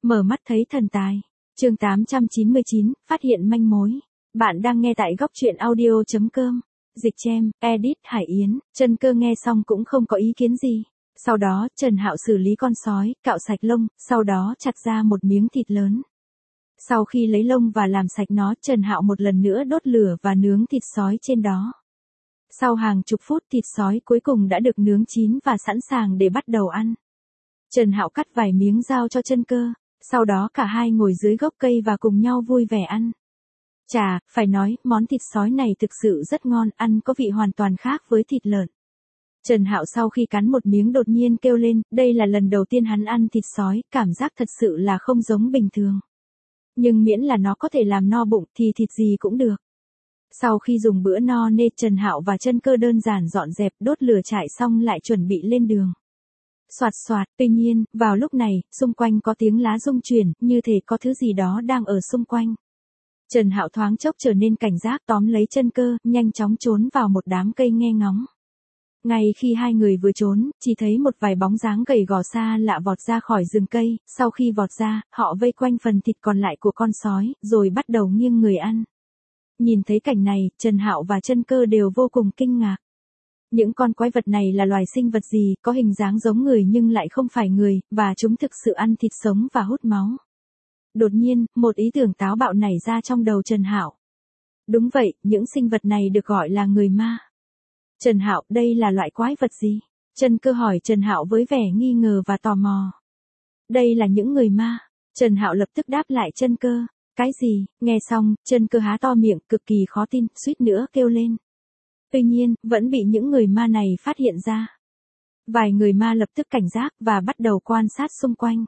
Mở mắt thấy thần tài. Chương 899, phát hiện manh mối. Bạn đang nghe tại góc truyện audio.com. Dịch Chem, edit Hải Yến. Chân Cơ nghe xong cũng không có ý kiến gì. Sau đó, Trần Hạo xử lý con sói, cạo sạch lông, sau đó chặt ra một miếng thịt lớn. Sau khi lấy lông và làm sạch nó, Trần Hạo một lần nữa đốt lửa và nướng thịt sói trên đó. Sau hàng chục phút, thịt sói cuối cùng đã được nướng chín và sẵn sàng để bắt đầu ăn. Trần Hạo cắt vài miếng giao cho Chân Cơ, sau đó cả hai ngồi dưới gốc cây và cùng nhau vui vẻ ăn. Chà, phải nói, món thịt sói này thực sự rất ngon, ăn có vị hoàn toàn khác với thịt lợn. Trần Hạo sau khi cắn một miếng đột nhiên kêu lên, đây là lần đầu tiên hắn ăn thịt sói, cảm giác thật sự là không giống bình thường. Nhưng miễn là nó có thể làm no bụng thì thịt gì cũng được. Sau khi dùng bữa no nê, Trần Hạo và Chân Cơ đơn giản dọn dẹp, đốt lửa trại xong lại chuẩn bị lên đường. Soạt soạt, tuy nhiên, vào lúc này, xung quanh có tiếng lá rung chuyển, như thể có thứ gì đó đang ở xung quanh. Trần Hạo thoáng chốc trở nên cảnh giác, tóm lấy Chân Cơ, nhanh chóng trốn vào một đám cây nghe ngóng. Ngay khi hai người vừa trốn, chỉ thấy một vài bóng dáng gầy gò xa lạ vọt ra khỏi rừng cây, sau khi vọt ra, họ vây quanh phần thịt còn lại của con sói, rồi bắt đầu nghiêng người ăn. Nhìn thấy cảnh này, Trần Hạo và Chân Cơ đều vô cùng kinh ngạc. Những con quái vật này là loài sinh vật gì, có hình dáng giống người nhưng lại không phải người, và chúng thực sự ăn thịt sống và hút máu. Đột nhiên, một ý tưởng táo bạo nảy ra trong đầu Trần Hạo. Đúng vậy, những sinh vật này được gọi là người ma. Trần Hạo, đây là loại quái vật gì? Chân Cơ hỏi Trần Hạo với vẻ nghi ngờ và tò mò. Đây là những người ma. Trần Hạo lập tức đáp lại Chân Cơ. Cái gì? Nghe xong, Chân Cơ há to miệng, cực kỳ khó tin, suýt nữa kêu lên. Tuy nhiên, vẫn bị những người ma này phát hiện ra. Vài người ma lập tức cảnh giác và bắt đầu quan sát xung quanh.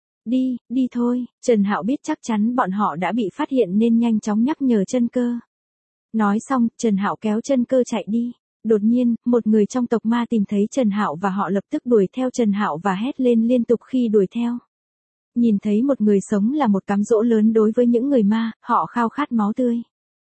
Đi thôi. Trần Hạo biết chắc chắn bọn họ đã bị phát hiện nên nhanh chóng nhắc nhở Chân Cơ. Nói xong, Trần Hạo kéo Chân Cơ chạy đi. Đột nhiên, một người trong tộc ma tìm thấy Trần Hạo và họ lập tức đuổi theo Trần Hạo và hét lên liên tục khi đuổi theo. Nhìn thấy một người sống là một cám dỗ lớn đối với những người ma, họ khao khát máu tươi.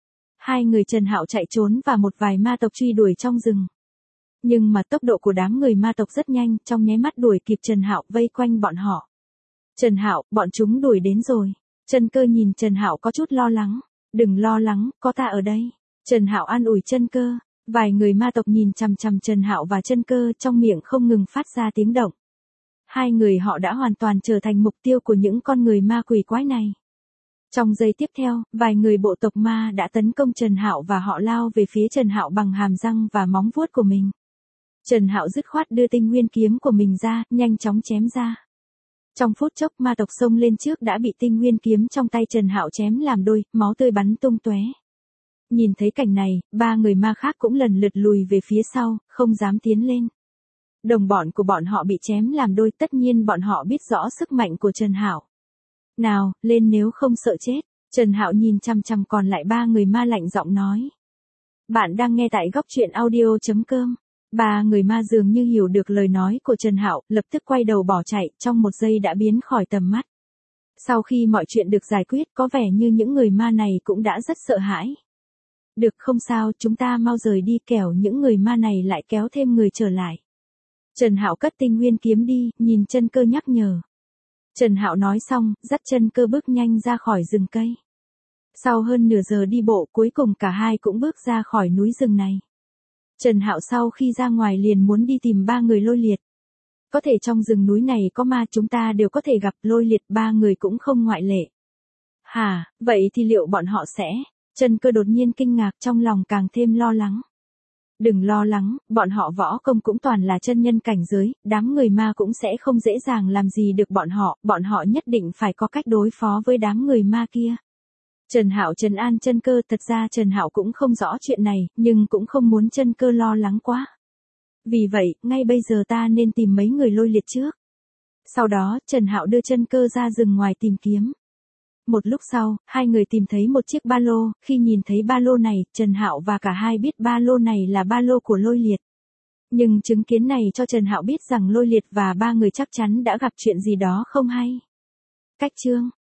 Hai người Trần Hạo chạy trốn và một vài ma tộc truy đuổi trong rừng. Nhưng mà tốc độ của đám người ma tộc rất nhanh, trong nháy mắt đuổi kịp Trần Hạo, vây quanh bọn họ. Trần Hạo, bọn chúng đuổi đến rồi. Chân Cơ nhìn Trần Hạo có chút lo lắng. Đừng lo lắng, có ta ở đây. Trần Hạo an ủi Chân Cơ. Vài người ma tộc nhìn chằm chằm Trần Hạo và Chân Cơ, trong miệng không ngừng phát ra tiếng động. Hai người họ đã hoàn toàn trở thành mục tiêu của những con người ma quỷ quái này. Trong giây tiếp theo, vài người bộ tộc ma đã tấn công Trần Hạo và họ lao về phía Trần Hạo bằng hàm răng và móng vuốt của mình. Trần Hạo dứt khoát đưa tinh nguyên kiếm của mình ra, nhanh chóng chém ra. Trong phút chốc, ma tộc xông lên trước đã bị tinh nguyên kiếm trong tay Trần Hạo chém làm đôi, máu tươi bắn tung tóe. Nhìn thấy cảnh này, ba người ma khác cũng lần lượt lùi về phía sau, không dám tiến lên. Đồng bọn của bọn họ bị chém làm đôi, tất nhiên bọn họ biết rõ sức mạnh của Trần Hạo. Nào, lên nếu không sợ chết. Trần Hạo nhìn chằm chằm còn lại ba người ma, lạnh giọng nói. Bạn đang nghe tại góc truyện audio.com. Ba người ma dường như hiểu được lời nói của Trần Hạo, lập tức quay đầu bỏ chạy, trong một giây đã biến khỏi tầm mắt. Sau khi mọi chuyện được giải quyết, có vẻ như những người ma này cũng đã rất sợ hãi. Được, không sao, chúng ta mau rời đi, kẻo những người ma này lại kéo thêm người trở lại. Trần Hạo cất tinh nguyên kiếm đi, nhìn Chân Cơ nhắc nhở. Trần Hạo nói xong, dắt Chân Cơ bước nhanh ra khỏi rừng cây. Sau hơn nửa giờ đi bộ, cuối cùng cả hai cũng bước ra khỏi núi rừng này. Trần Hạo sau khi ra ngoài liền muốn đi tìm ba người Lôi Liệt. Có thể trong rừng núi này có ma, chúng ta đều có thể gặp Lôi Liệt, ba người cũng không ngoại lệ. Hả, vậy thì liệu bọn họ sẽ? Chân Cơ đột nhiên kinh ngạc, trong lòng càng thêm lo lắng. Đừng lo lắng, bọn họ võ công cũng toàn là chân nhân cảnh giới, đám người ma cũng sẽ không dễ dàng làm gì được bọn họ nhất định phải có cách đối phó với đám người ma kia. Trần Hạo trấn an Chân Cơ, thật ra Trần Hạo cũng không rõ chuyện này, nhưng cũng không muốn Chân Cơ lo lắng quá. Vì vậy, ngay bây giờ ta nên tìm mấy người Lôi Liệt trước. Sau đó, Trần Hạo đưa Chân Cơ ra rừng ngoài tìm kiếm. Một lúc sau, hai người tìm thấy một chiếc ba lô, khi nhìn thấy ba lô này, Trần Hạo và cả hai biết ba lô này là ba lô của Lôi Liệt. Nhưng chứng kiến này cho Trần Hạo biết rằng Lôi Liệt và ba người chắc chắn đã gặp chuyện gì đó không hay. Cách chương